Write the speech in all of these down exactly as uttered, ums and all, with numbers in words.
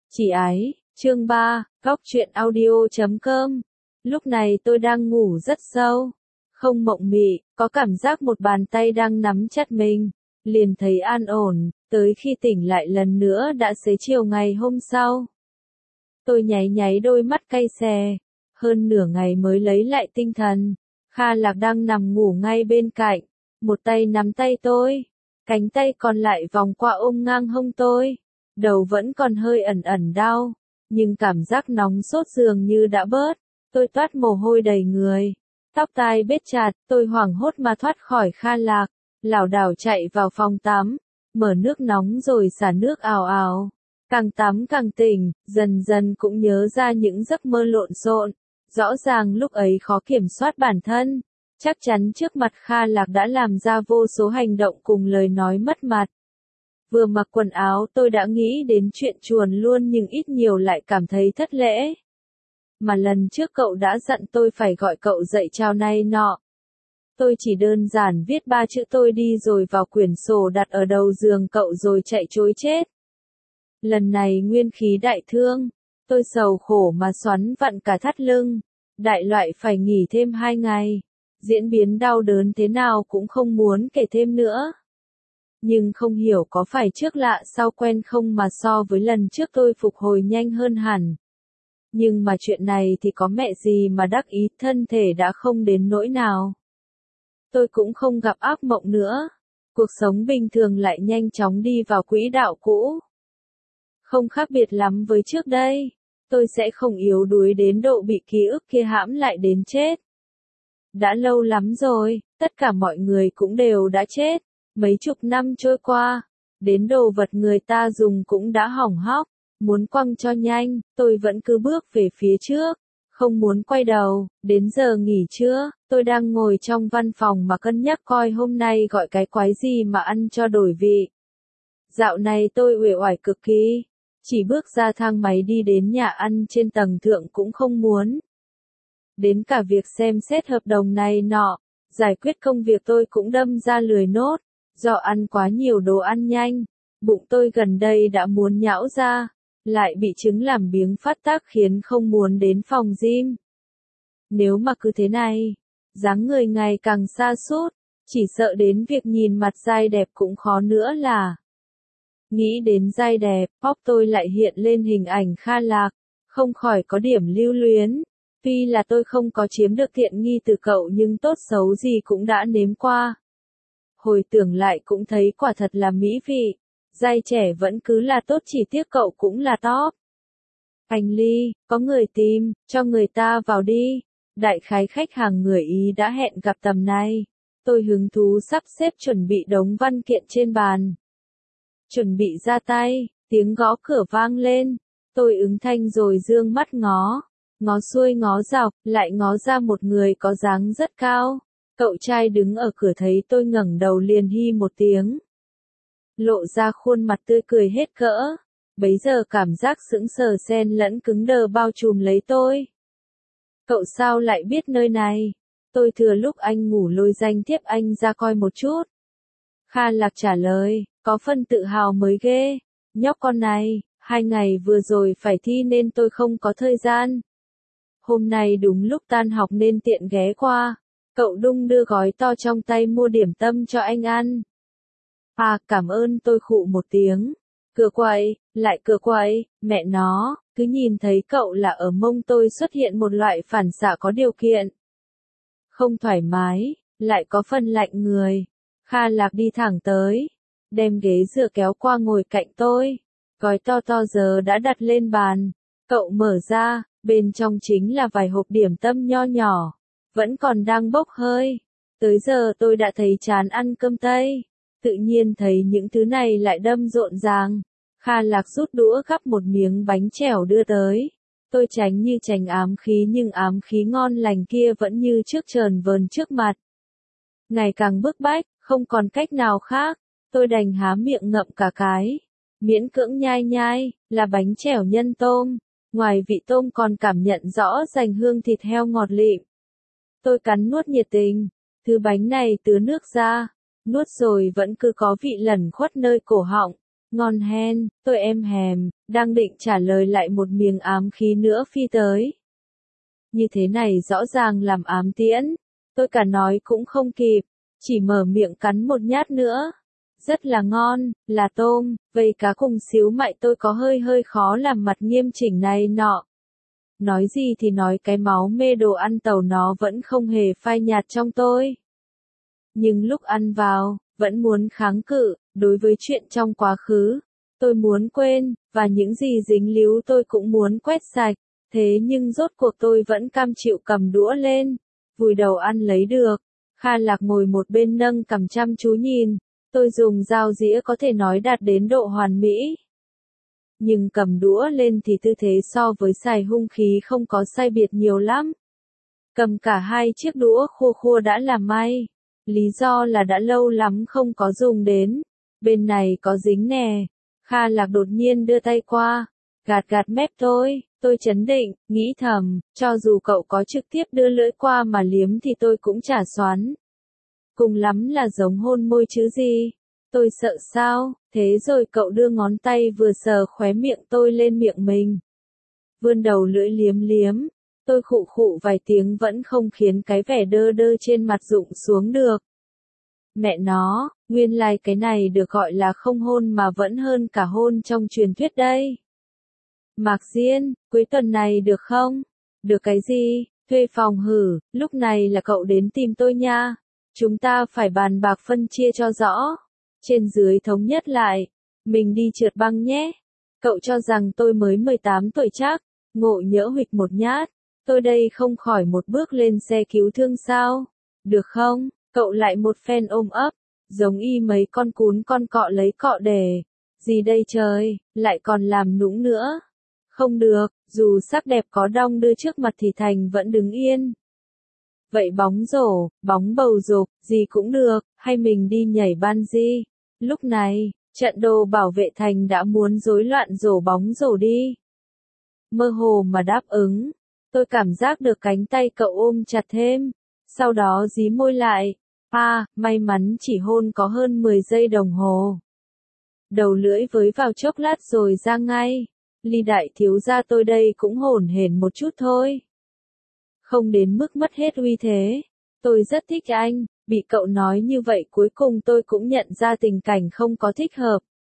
Chỉ ái, chương ba, góc truyện audio chấm com. Lúc này tôi đang ngủ rất sâu, không mộng mị, có cảm giác một bàn tay đang nắm chặt mình, liền thấy an ổn, tới khi tỉnh lại lần nữa đã xế chiều ngày hôm sau. Tôi nháy nháy đôi mắt cay xè, hơn nửa ngày mới lấy lại tinh thần. Kha Lạc đang nằm ngủ ngay bên cạnh, một tay nắm tay tôi, cánh tay còn lại vòng qua ôm ngang hông tôi. Đầu vẫn còn hơi ẩn ẩn đau, nhưng cảm giác nóng sốt dường như đã bớt. Tôi toát mồ hôi đầy người, tóc tai bết chặt, tôi hoảng hốt mà thoát khỏi Kha Lạc, lảo đảo chạy vào phòng tắm, mở nước nóng rồi xả nước ào ào. Càng tắm càng tỉnh, dần dần cũng nhớ ra những giấc mơ lộn xộn. Rõ ràng lúc ấy khó kiểm soát bản thân, chắc chắn trước mặt Kha Lạc đã làm ra vô số hành động cùng lời nói mất mặt. Vừa mặc quần áo tôi đã nghĩ đến chuyện chuồn luôn nhưng ít nhiều lại cảm thấy thất lễ. Mà lần trước cậu đã dặn tôi phải gọi cậu dậy chào này nọ. Tôi chỉ đơn giản viết ba chữ tôi đi rồi vào quyển sổ đặt ở đầu giường cậu rồi chạy trối chết. Lần này nguyên khí đại thương, tôi sầu khổ mà xoắn vặn cả thắt lưng, đại loại phải nghỉ thêm hai ngày. Diễn biến đau đớn thế nào cũng không muốn kể thêm nữa. Nhưng không hiểu có phải trước lạ sau quen không mà so với lần trước tôi phục hồi nhanh hơn hẳn. Nhưng mà chuyện này thì có mẹ gì mà đắc ý, thân thể đã không đến nỗi nào. Tôi cũng không gặp ác mộng nữa. Cuộc sống bình thường lại nhanh chóng đi vào quỹ đạo cũ. Không khác biệt lắm với trước đây. Tôi sẽ không yếu đuối đến độ bị ký ức kia hãm lại đến chết. Đã lâu lắm rồi, tất cả mọi người cũng đều đã chết. Mấy chục năm trôi qua, đến đồ vật người ta dùng cũng đã hỏng hóc, muốn quăng cho nhanh, tôi vẫn cứ bước về phía trước, không muốn quay đầu. Đến giờ nghỉ trưa, tôi đang ngồi trong văn phòng mà cân nhắc coi hôm nay gọi cái quái gì mà ăn cho đổi vị. Dạo này tôi uể oải cực kỳ, chỉ bước ra thang máy đi đến nhà ăn trên tầng thượng cũng không muốn. Đến cả việc xem xét hợp đồng này nọ, giải quyết công việc tôi cũng đâm ra lười nốt. Do ăn quá nhiều đồ ăn nhanh, bụng tôi gần đây đã muốn nhão ra, lại bị chứng làm biếng phát tác khiến không muốn đến phòng gym. Nếu mà cứ thế này, dáng người ngày càng sa sút, chỉ sợ đến việc nhìn mặt dai đẹp cũng khó nữa là. Nghĩ đến dai đẹp, óc tôi lại hiện lên hình ảnh Kha Lạc, không khỏi có điểm lưu luyến. Tuy là tôi không có chiếm được tiện nghi từ cậu nhưng tốt xấu gì cũng đã nếm qua. Hồi tưởng lại cũng thấy quả thật là mỹ vị, dai trẻ vẫn cứ là tốt chỉ tiếc cậu cũng là top. Anh Ly, có người tìm, cho người ta vào đi. Đại khái khách hàng người Ý đã hẹn gặp tầm này. Tôi hứng thú sắp xếp chuẩn bị đống văn kiện trên bàn. Chuẩn bị ra tay, tiếng gõ cửa vang lên. Tôi ứng thanh rồi dương mắt ngó, ngó xuôi ngó dọc, lại ngó ra một người có dáng rất cao. Cậu trai đứng ở cửa thấy tôi ngẩng đầu liền hi một tiếng. Lộ ra khuôn mặt tươi cười hết cỡ. Bấy giờ cảm giác sững sờ xen lẫn cứng đờ bao trùm lấy tôi. Cậu sao lại biết nơi này? Tôi thừa lúc anh ngủ lôi danh thiếp anh ra coi một chút. Kha Lạc trả lời, có phần tự hào mới ghê. Nhóc con này, hai ngày vừa rồi phải thi nên tôi không có thời gian. Hôm nay đúng lúc tan học nên tiện ghé qua. Cậu đung đưa gói to trong tay mua điểm tâm cho anh ăn. À, cảm ơn, tôi khụ một tiếng. Cửa quậy, lại cửa quậy, mẹ nó, cứ nhìn thấy cậu là ở mông tôi xuất hiện một loại phản xạ có điều kiện. Không thoải mái, lại có phần lạnh người. Kha Lạc đi thẳng tới, đem ghế dựa kéo qua ngồi cạnh tôi. Gói to to giờ đã đặt lên bàn. Cậu mở ra, bên trong chính là vài hộp điểm tâm nho nhỏ. Vẫn còn đang bốc hơi. Tới giờ tôi đã thấy chán ăn cơm Tây. Tự nhiên thấy những thứ này lại đâm rộn ràng. Kha Lạc rút đũa gắp một miếng bánh chèo đưa tới. Tôi tránh như tránh ám khí nhưng ám khí ngon lành kia vẫn như trước trờn vờn trước mặt. Ngày càng bức bách, không còn cách nào khác. Tôi đành há miệng ngậm cả cái. Miễn cưỡng nhai nhai, là bánh chèo nhân tôm. Ngoài vị tôm còn cảm nhận rõ rành hương thịt heo ngọt lịm. Tôi cắn nuốt nhiệt tình, thứ bánh này tứa nước ra, nuốt rồi vẫn cứ có vị lẩn khuất nơi cổ họng, Ngon hen, tôi êm hèm, đang định trả lời lại một miếng ám khí nữa phi tới. Như thế này rõ ràng làm ám tiễn, tôi cả nói cũng không kịp, chỉ mở miệng cắn một nhát nữa. Rất là ngon, là tôm, vây cá cùng xíu mại tôi có hơi hơi khó làm mặt nghiêm chỉnh này nọ. Nói gì thì nói cái máu mê đồ ăn tàu nó vẫn không hề phai nhạt trong tôi. Nhưng lúc ăn vào, vẫn muốn kháng cự, đối với chuyện trong quá khứ, tôi muốn quên, và những gì dính líu tôi cũng muốn quét sạch. Thế nhưng rốt cuộc tôi vẫn cam chịu cầm đũa lên, vùi đầu ăn lấy được. Kha Lạc ngồi một bên nâng cằm chăm chú nhìn, tôi dùng dao dĩa có thể nói đạt đến độ hoàn mỹ. Nhưng cầm đũa lên thì tư thế so với xài hung khí không có sai biệt nhiều lắm. Cầm cả hai chiếc đũa khua khua đã là may. Lý do là đã lâu lắm không có dùng đến. Bên này có dính nè. Kha Lạc đột nhiên đưa tay qua, gạt gạt mép tôi. Tôi chấn định, nghĩ thầm, cho dù cậu có trực tiếp đưa lưỡi qua mà liếm thì tôi cũng chả xoắn. Cùng lắm là giống hôn môi chứ gì. Tôi sợ sao, thế rồi cậu đưa ngón tay vừa sờ khóe miệng tôi lên miệng mình. Vươn đầu lưỡi liếm liếm, tôi khụ khụ vài tiếng vẫn không khiến cái vẻ đơ đơ trên mặt rụng xuống được. Mẹ nó, nguyên lai like cái này được gọi là không hôn mà vẫn hơn cả hôn trong truyền thuyết đây. Mạc Diên, cuối tuần này được không? Được cái gì? Thuê phòng hử, lúc này là cậu đến tìm tôi nha. Chúng ta phải bàn bạc phân chia cho rõ. Trên dưới thống nhất lại. Mình đi trượt băng nhé. Cậu cho rằng tôi mới mười tám tuổi chắc. Ngộ nhỡ huỵch một nhát. Tôi đây không khỏi một bước lên xe cứu thương sao? Được không? Cậu lại một phen ôm ấp. Giống y mấy con cún con cọ lấy cọ để. Gì đây trời, lại còn làm nũng nữa. Không được, dù sắc đẹp có đong đưa trước mặt thì Thành vẫn đứng yên. Vậy bóng rổ, bóng bầu dục, gì cũng được, hay mình đi nhảy bungee. Lúc này, trận đồ bảo vệ Thành đã muốn rối loạn rổ bóng rổ đi. Mơ hồ mà đáp ứng, tôi cảm giác được cánh tay cậu ôm chặt thêm, sau đó dí môi lại. À, may mắn chỉ hôn có hơn mười giây đồng hồ. Đầu lưỡi với vào chốc lát rồi ra ngay. Ly đại thiếu gia tôi đây cũng hổn hển một chút thôi. Không đến mức mất hết uy thế. Tôi rất thích anh, bị cậu nói như vậy cuối cùng tôi cũng nhận ra tình cảnh không có thích hợp.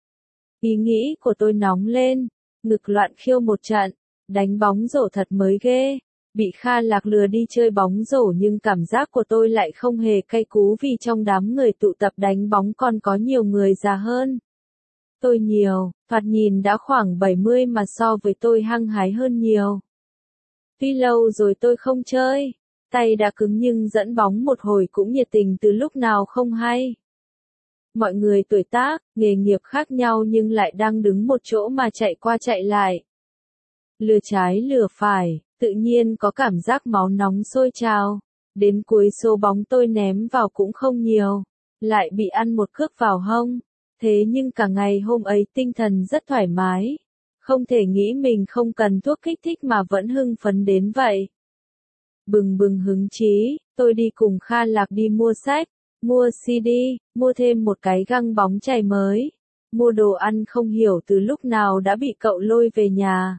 Ý nghĩ của tôi nóng lên, ngực loạn khiêu một trận, đánh bóng rổ thật mới ghê. Bị Kha Lạc lừa đi chơi bóng rổ nhưng cảm giác của tôi lại không hề cay cú vì trong đám người tụ tập đánh bóng còn có nhiều người già hơn. Tôi nhiều, thoạt nhìn đã khoảng bảy mươi mà so với tôi hăng hái hơn nhiều. Tuy lâu rồi tôi không chơi, tay đã cứng nhưng dẫn bóng một hồi cũng nhiệt tình từ lúc nào không hay. Mọi người tuổi tác, nghề nghiệp khác nhau nhưng lại đang đứng một chỗ mà chạy qua chạy lại. Lừa trái lừa phải, tự nhiên có cảm giác máu nóng sôi trào. Đến cuối số bóng tôi ném vào cũng không nhiều, lại bị ăn một cước vào hông. Thế nhưng cả ngày hôm ấy tinh thần rất thoải mái. Không thể nghĩ mình không cần thuốc kích thích mà vẫn hưng phấn đến vậy. Bừng bừng hứng chí, tôi đi cùng Kha Lạc đi mua sách, mua xê đê, mua thêm một cái găng bóng chày mới. Mua đồ ăn không hiểu từ lúc nào đã bị cậu lôi về nhà.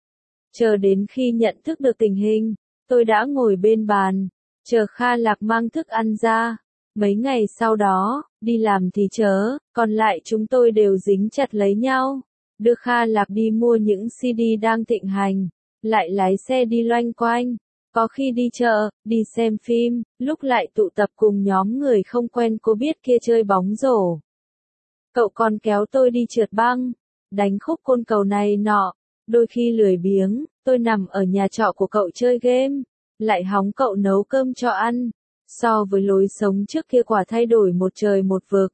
Chờ đến khi nhận thức được tình hình, tôi đã ngồi bên bàn, chờ Kha Lạc mang thức ăn ra. Mấy ngày sau đó, đi làm thì chớ, còn lại chúng tôi đều dính chặt lấy nhau. Đưa Kha Lạc đi mua những xê đê đang thịnh hành, lại lái xe đi loanh quanh. Có khi đi chợ, đi xem phim, lúc lại tụ tập cùng nhóm người không quen cô biết kia chơi bóng rổ. Cậu còn kéo tôi đi trượt băng, đánh khúc côn cầu này nọ. Đôi khi lười biếng, tôi nằm ở nhà trọ của cậu chơi game, lại hóng cậu nấu cơm cho ăn. So với lối sống trước kia quả thay đổi một trời một vực.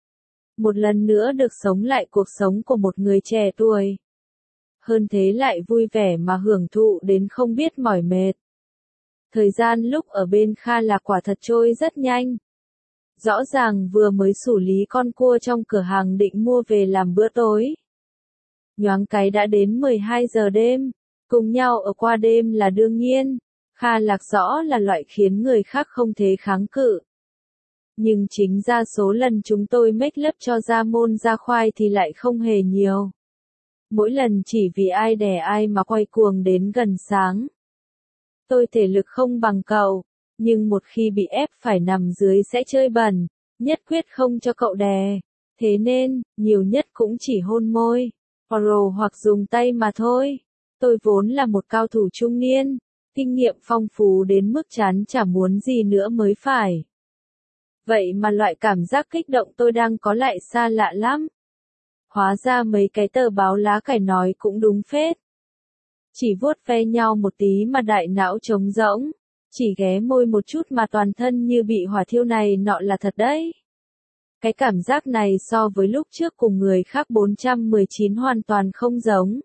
Một lần nữa được sống lại cuộc sống của một người trẻ tuổi. Hơn thế lại vui vẻ mà hưởng thụ đến không biết mỏi mệt. Thời gian lúc ở bên Kha Lạc quả thật trôi rất nhanh. Rõ ràng vừa mới xử lý con cua trong cửa hàng định mua về làm bữa tối. Nhoáng cái đã đến mười hai giờ đêm, cùng nhau ở qua đêm là đương nhiên. Kha Lạc rõ là loại khiến người khác không thể kháng cự. Nhưng chính ra số lần chúng tôi make love cho ra môn ra khoai thì lại không hề nhiều. Mỗi lần chỉ vì ai đè ai mà quay cuồng đến gần sáng. Tôi thể lực không bằng cậu, nhưng một khi bị ép phải nằm dưới sẽ chơi bẩn, nhất quyết không cho cậu đè. Thế nên, nhiều nhất cũng chỉ hôn môi, oral hoặc dùng tay mà thôi. Tôi vốn là một cao thủ trung niên, kinh nghiệm phong phú đến mức chán chả muốn gì nữa mới phải. Vậy mà loại cảm giác kích động tôi đang có lại xa lạ lắm. Hóa ra mấy cái tờ báo lá cải nói cũng đúng phết. Chỉ vuốt ve nhau một tí mà đại não trống rỗng, chỉ ghé môi một chút mà toàn thân như bị hỏa thiêu này nọ là thật đấy. Cái cảm giác này so với lúc trước cùng người khác bốn trăm mười chín hoàn toàn không giống.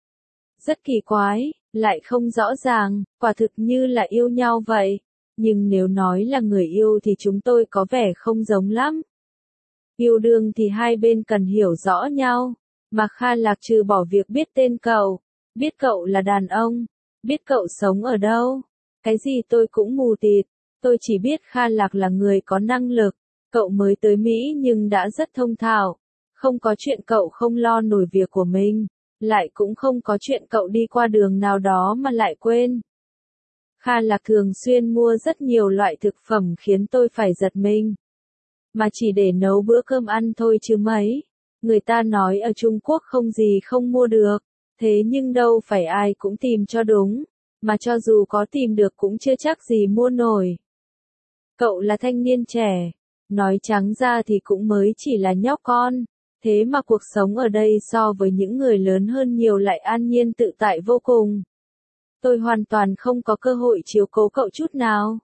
Rất kỳ quái, lại không rõ ràng, quả thực như là yêu nhau vậy. Nhưng nếu nói là người yêu thì chúng tôi có vẻ không giống lắm. Yêu đương thì hai bên cần hiểu rõ nhau, mà Kha Lạc trừ bỏ việc biết tên cậu, biết cậu là đàn ông, biết cậu sống ở đâu, cái gì tôi cũng mù tịt, tôi chỉ biết Kha Lạc là người có năng lực, cậu mới tới Mỹ nhưng đã rất thông thạo, không có chuyện cậu không lo nổi việc của mình, lại cũng không có chuyện cậu đi qua đường nào đó mà lại quên. Kha Lạc thường xuyên mua rất nhiều loại thực phẩm khiến tôi phải giật mình. Mà chỉ để nấu bữa cơm ăn thôi chứ mấy. Người ta nói ở Trung Quốc không gì không mua được. Thế nhưng đâu phải ai cũng tìm cho đúng. Mà cho dù có tìm được cũng chưa chắc gì mua nổi. Cậu là thanh niên trẻ. Nói trắng ra thì cũng mới chỉ là nhóc con. Thế mà cuộc sống ở đây so với những người lớn hơn nhiều lại an nhiên tự tại vô cùng. Tôi hoàn toàn không có cơ hội chiếu cố cậu chút nào.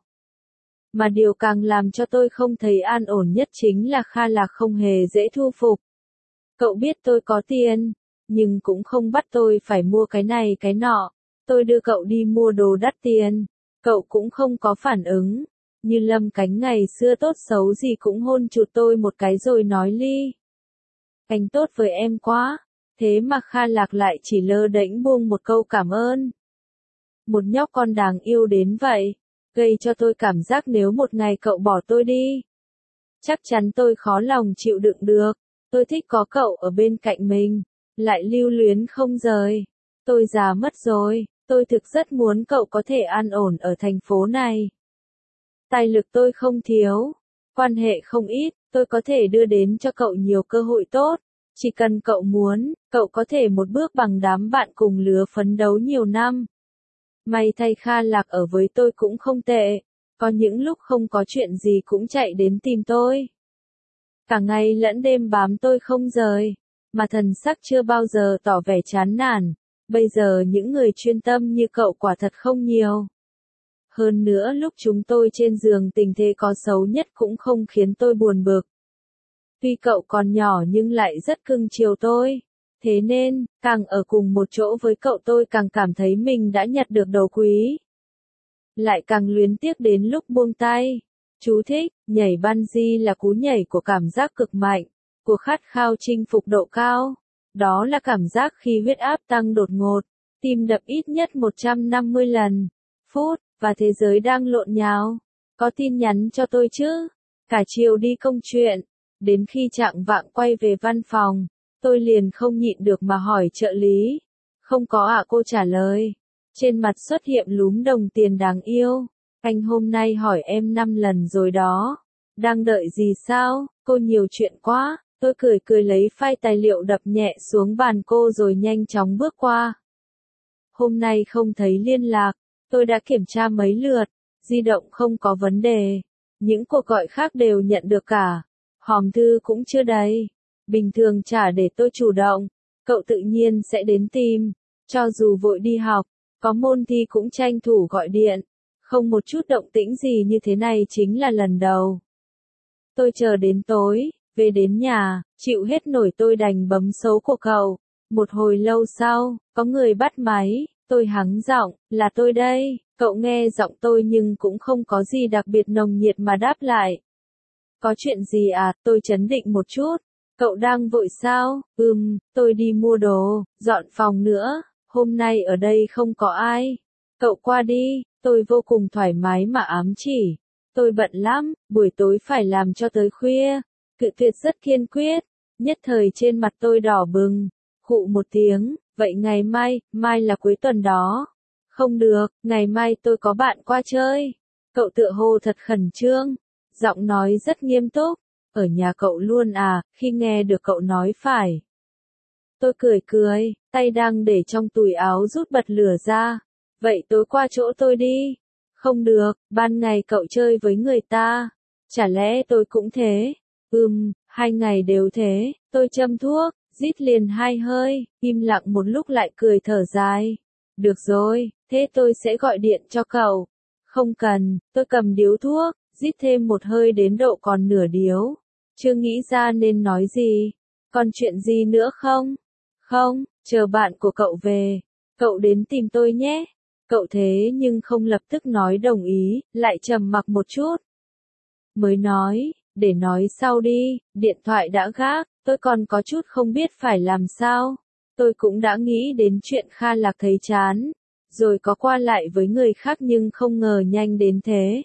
Mà điều càng làm cho tôi không thấy an ổn nhất chính là Kha Lạc không hề dễ thu phục. Cậu biết tôi có tiền, nhưng cũng không bắt tôi phải mua cái này cái nọ. Tôi đưa cậu đi mua đồ đắt tiền, cậu cũng không có phản ứng. Như Lâm Cánh ngày xưa tốt xấu gì cũng hôn chụt tôi một cái rồi nói ly. Anh tốt với em quá, thế mà Kha Lạc lại chỉ lơ đễnh buông một câu cảm ơn. Một nhóc con đáng yêu đến vậy, gây cho tôi cảm giác nếu một ngày cậu bỏ tôi đi, chắc chắn tôi khó lòng chịu đựng được. Tôi thích có cậu ở bên cạnh mình, lại lưu luyến không rời. Tôi già mất rồi, tôi thực rất muốn cậu có thể an ổn ở thành phố này. Tài lực tôi không thiếu, quan hệ không ít, tôi có thể đưa đến cho cậu nhiều cơ hội tốt. Chỉ cần cậu muốn, cậu có thể một bước bằng đám bạn cùng lứa phấn đấu nhiều năm. May thay Kha Lạc ở với tôi cũng không tệ, có những lúc không có chuyện gì cũng chạy đến tìm tôi. Cả ngày lẫn đêm bám tôi không rời, mà thần sắc chưa bao giờ tỏ vẻ chán nản, bây giờ những người chuyên tâm như cậu quả thật không nhiều. Hơn nữa lúc chúng tôi trên giường tình thế có xấu nhất cũng không khiến tôi buồn bực. Tuy cậu còn nhỏ nhưng lại rất cưng chiều tôi. Thế nên, càng ở cùng một chỗ với cậu tôi càng cảm thấy mình đã nhặt được đồ quý. Lại càng luyến tiếc đến lúc buông tay. Chú thích, nhảy bungee là cú nhảy của cảm giác cực mạnh, của khát khao chinh phục độ cao. Đó là cảm giác khi huyết áp tăng đột ngột, tim đập ít nhất một trăm năm mươi lần, phút, và thế giới đang lộn nhào. Có tin nhắn cho tôi chứ? Cả chiều đi công chuyện, đến khi chạng vạng quay về văn phòng. Tôi liền không nhịn được mà hỏi trợ lý. Không có ạ, cô trả lời. Trên mặt xuất hiện lúm đồng tiền đáng yêu. Anh hôm nay hỏi em năm lần rồi đó. Đang đợi gì sao? Cô nhiều chuyện quá. Tôi cười cười lấy file tài liệu đập nhẹ xuống bàn cô rồi nhanh chóng bước qua. Hôm nay không thấy liên lạc. Tôi đã kiểm tra mấy lượt. Di động không có vấn đề. Những cuộc gọi khác đều nhận được cả. Hòm thư cũng chưa đầy. Bình thường chả để tôi chủ động, cậu tự nhiên sẽ đến tìm, cho dù vội đi học, có môn thi cũng tranh thủ gọi điện, không một chút động tĩnh gì như thế này chính là lần đầu. Tôi chờ đến tối, về đến nhà, chịu hết nổi tôi đành bấm số của cậu. Một hồi lâu sau, có người bắt máy, tôi hắng giọng, là tôi đây, cậu nghe giọng tôi nhưng cũng không có gì đặc biệt nồng nhiệt mà đáp lại. Có chuyện gì à, tôi chấn định một chút. Cậu đang vội sao? Ừm, tôi đi mua đồ, dọn phòng nữa, hôm nay ở đây không có ai. Cậu qua đi, tôi vô cùng thoải mái mà ám chỉ. Tôi bận lắm, buổi tối phải làm cho tới khuya. Cự tuyệt rất kiên quyết, nhất thời trên mặt tôi đỏ bừng. Khụ một tiếng, vậy ngày mai, mai là cuối tuần đó. Không được, ngày mai tôi có bạn qua chơi. Cậu tựa hồ thật khẩn trương, giọng nói rất nghiêm túc. Ở nhà cậu luôn à, khi nghe được cậu nói phải. Tôi cười cười, tay đang để trong túi áo rút bật lửa ra. Vậy tối qua chỗ tôi đi. Không được, ban ngày cậu chơi với người ta. Chả lẽ tôi cũng thế? Ừm, hai ngày đều thế. Tôi châm thuốc, rít liền hai hơi, im lặng một lúc lại cười thở dài. Được rồi, thế tôi sẽ gọi điện cho cậu. Không cần, tôi cầm điếu thuốc, rít thêm một hơi đến độ còn nửa điếu. Chưa nghĩ ra nên nói gì. Còn chuyện gì nữa không? Không, chờ bạn của cậu về. Cậu đến tìm tôi nhé. Cậu thế nhưng không lập tức nói đồng ý, lại trầm mặc một chút. Mới nói, để nói sau đi, điện thoại đã gác, tôi còn có chút không biết phải làm sao. Tôi cũng đã nghĩ đến chuyện Kha Lạc thấy chán, rồi có qua lại với người khác nhưng không ngờ nhanh đến thế.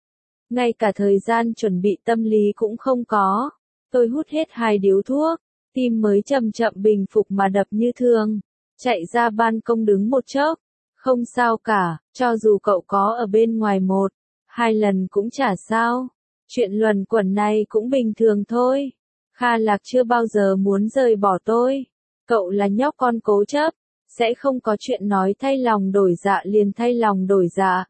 Ngay cả thời gian chuẩn bị tâm lý cũng không có. Tôi hút hết hai điếu thuốc, tim mới chậm chậm bình phục mà đập như thường. Chạy ra ban công đứng một chốc. Không sao cả, cho dù cậu có ở bên ngoài một, hai lần cũng chả sao. Chuyện luẩn quẩn này cũng bình thường thôi. Kha Lạc chưa bao giờ muốn rời bỏ tôi. Cậu là nhóc con cố chấp, sẽ không có chuyện nói thay lòng đổi dạ liền thay lòng đổi dạ.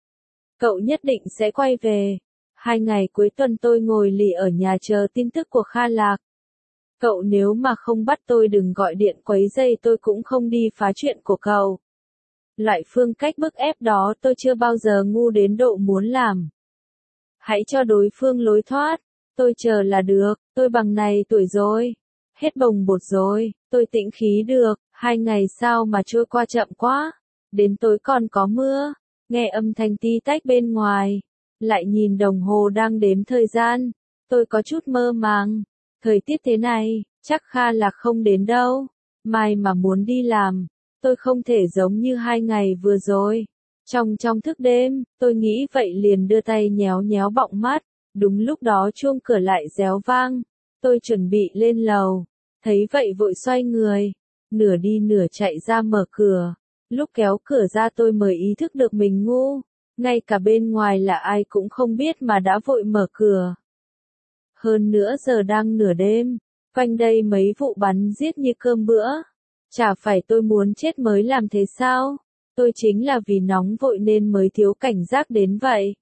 Cậu nhất định sẽ quay về. Hai ngày cuối tuần tôi ngồi lì ở nhà chờ tin tức của Kha Lạc. Cậu nếu mà không bắt tôi đừng gọi điện quấy rầy tôi cũng không đi phá chuyện của cậu. Loại phương cách bức ép đó tôi chưa bao giờ ngu đến độ muốn làm. Hãy cho đối phương lối thoát. Tôi chờ là được, tôi bằng này tuổi rồi. Hết bồng bột rồi, tôi tĩnh khí được, hai ngày sao mà trôi qua chậm quá. Đến tối còn có mưa, nghe âm thanh tí tách bên ngoài. Lại nhìn đồng hồ đang đếm thời gian. Tôi có chút mơ màng. Thời tiết thế này, chắc Kha Lạc không đến đâu. Mai mà muốn đi làm. Tôi không thể giống như hai ngày vừa rồi. Trong trong thức đêm, tôi nghĩ vậy liền đưa tay nhéo nhéo bọng mắt. Đúng lúc đó chuông cửa lại réo vang. Tôi chuẩn bị lên lầu. Thấy vậy vội xoay người. Nửa đi nửa chạy ra mở cửa. Lúc kéo cửa ra tôi mới ý thức được mình ngu. Ngay cả bên ngoài là ai cũng không biết mà đã vội mở cửa. Hơn nữa giờ đang nửa đêm. Quanh đây mấy vụ bắn giết như cơm bữa. Chả phải tôi muốn chết mới làm thế sao? Tôi chính là vì nóng vội nên mới thiếu cảnh giác đến vậy.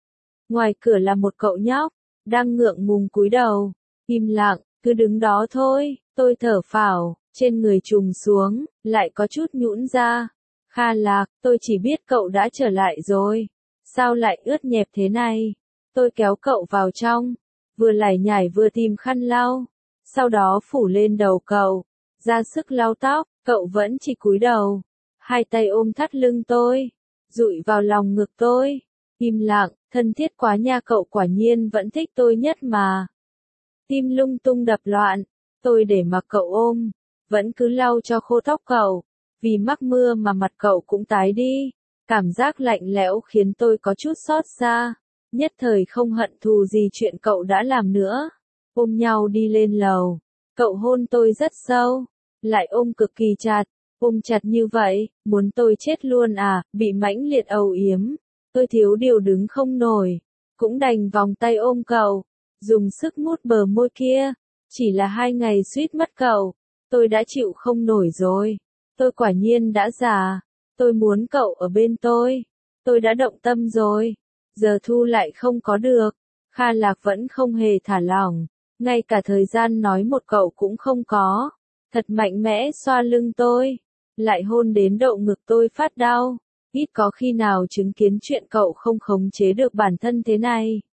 Ngoài cửa là một cậu nhóc, đang ngượng ngùng cúi đầu, im lặng, cứ đứng đó thôi. Tôi thở phào, trên người trùng xuống, lại có chút nhũn ra. Kha Lạc, tôi chỉ biết cậu đã trở lại rồi. Sao lại ướt nhẹp thế này? Tôi kéo cậu vào trong, vừa lải nhải vừa tìm khăn lau, sau đó phủ lên đầu cậu, ra sức lau tóc. Cậu vẫn chỉ cúi đầu, hai tay ôm thắt lưng tôi, dụi vào lòng ngực tôi, im lặng, thân thiết quá nha. Cậu quả nhiên vẫn thích tôi nhất mà. Tim lung tung đập loạn, tôi để mặc cậu ôm, vẫn cứ lau cho khô tóc cậu, vì mắc mưa mà mặt cậu cũng tái đi. Cảm giác lạnh lẽo khiến tôi có chút xót xa, nhất thời không hận thù gì chuyện cậu đã làm nữa. Ôm nhau đi lên lầu, cậu hôn tôi rất sâu. Lại ôm cực kỳ chặt, ôm chặt như vậy, muốn tôi chết luôn à, bị mãnh liệt âu yếm. Tôi thiếu điều đứng không nổi, cũng đành vòng tay ôm cậu, dùng sức mút bờ môi kia. Chỉ là hai ngày suýt mất cậu, tôi đã chịu không nổi rồi. Tôi quả nhiên đã già, tôi muốn cậu ở bên tôi. Tôi đã động tâm rồi, giờ thu lại không có được. Kha Lạc vẫn không hề thả lỏng, ngay cả thời gian nói một cậu cũng không có. Thật mạnh mẽ xoa lưng tôi, lại hôn đến độ ngực tôi phát đau. Ít có khi nào chứng kiến chuyện cậu không khống chế được bản thân thế này.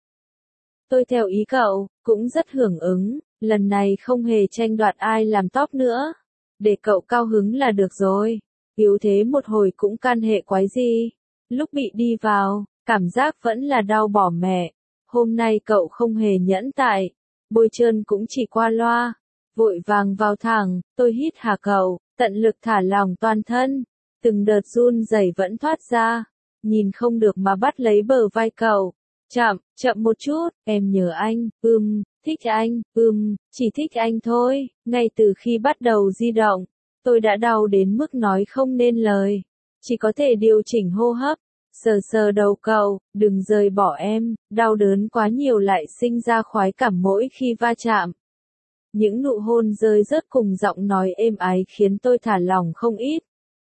Tôi theo ý cậu, cũng rất hưởng ứng, lần này không hề tranh đoạt ai làm top nữa. Để cậu cao hứng là được rồi, yếu thế một hồi cũng can hệ quái gì. Lúc bị đi vào, cảm giác vẫn là đau bỏ mẹ. Hôm nay cậu không hề nhẫn tại, bôi trơn cũng chỉ qua loa. Vội vàng vào thẳng, tôi hít hà cậu, tận lực thả lỏng toàn thân. Từng đợt run rẩy vẫn thoát ra, nhìn không được mà bắt lấy bờ vai cậu. Chậm, chậm một chút, em nhớ anh, ừm, thích anh, ừm, chỉ thích anh thôi. Ngay từ khi bắt đầu di động, tôi đã đau đến mức nói không nên lời. Chỉ có thể điều chỉnh hô hấp, sờ sờ đầu cậu, đừng rời bỏ em, đau đớn quá nhiều lại sinh ra khoái cảm mỗi khi va chạm. Những nụ hôn rơi rớt cùng giọng nói êm ái khiến tôi thả lỏng không ít.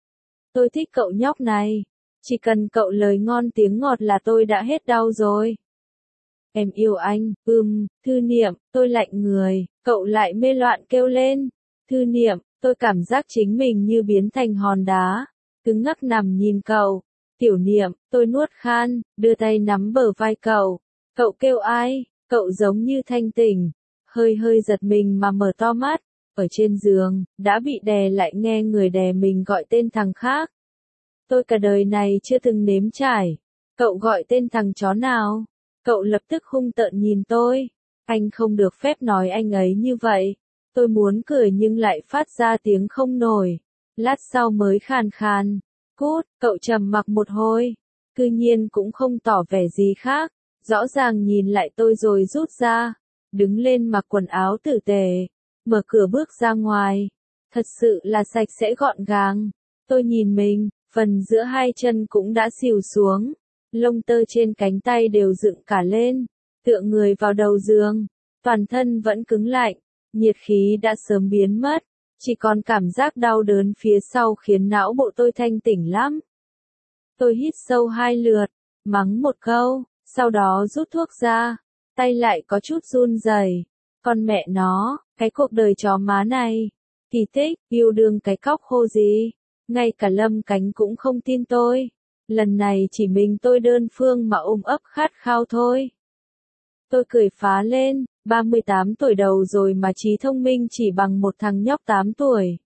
Tôi thích cậu nhóc này. Chỉ cần cậu lời ngon tiếng ngọt là tôi đã hết đau rồi. Em yêu anh, ừm, Thư Niệm, tôi lạnh người, cậu lại mê loạn kêu lên. Thư Niệm, tôi cảm giác chính mình như biến thành hòn đá, cứng ngắc nằm nhìn cậu. Tiểu Niệm, tôi nuốt khan, đưa tay nắm bờ vai cậu. Cậu kêu ai? Cậu giống như thanh tỉnh, hơi hơi giật mình mà mở to mắt. Ở trên giường, đã bị đè lại nghe người đè mình gọi tên thằng khác. Tôi cả đời này chưa từng nếm trải. Cậu gọi tên thằng chó nào? Cậu lập tức hung tợn nhìn tôi. Anh không được phép nói anh ấy như vậy. Tôi muốn cười nhưng lại phát ra tiếng không nổi. Lát sau mới khàn khàn. Cút, cậu trầm mặc một hồi. Cư nhiên cũng không tỏ vẻ gì khác. Rõ ràng nhìn lại tôi rồi rút ra. Đứng lên mặc quần áo tử tế. Mở cửa bước ra ngoài. Thật sự là sạch sẽ gọn gàng. Tôi nhìn mình, phần giữa hai chân cũng đã xìu xuống. Lông tơ trên cánh tay đều dựng cả lên. Tựa người vào đầu giường. Toàn thân vẫn cứng lạnh. Nhiệt khí đã sớm biến mất. Chỉ còn cảm giác đau đớn phía sau khiến não bộ tôi thanh tỉnh lắm. Tôi hít sâu hai lượt. Mắng một câu. Sau đó rút thuốc ra. Tay lại có chút run rẩy. Con mẹ nó, cái cuộc đời chó má này. Kỳ tích, yêu đương cái cóc khô gì. Ngay cả Lâm Cánh cũng không tin tôi. Lần này chỉ mình tôi đơn phương mà ôm ấp khát khao thôi. Tôi cười phá lên, ba mươi tám tuổi đầu rồi mà trí thông minh chỉ bằng một thằng nhóc tám tuổi.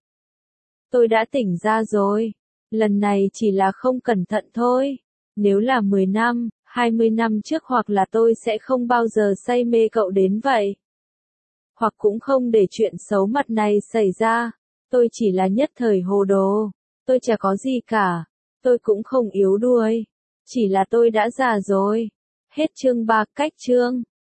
Tôi đã tỉnh ra rồi. Lần này chỉ là không cẩn thận thôi. Nếu là mười năm, hai mươi năm trước hoặc là tôi sẽ không bao giờ say mê cậu đến vậy. Hoặc cũng không để chuyện xấu mặt này xảy ra. Tôi chỉ là nhất thời hồ đồ. Tôi chả có gì cả. Tôi cũng không yếu đuối. Chỉ là tôi đã già rồi. Hết chương ba, cách chương.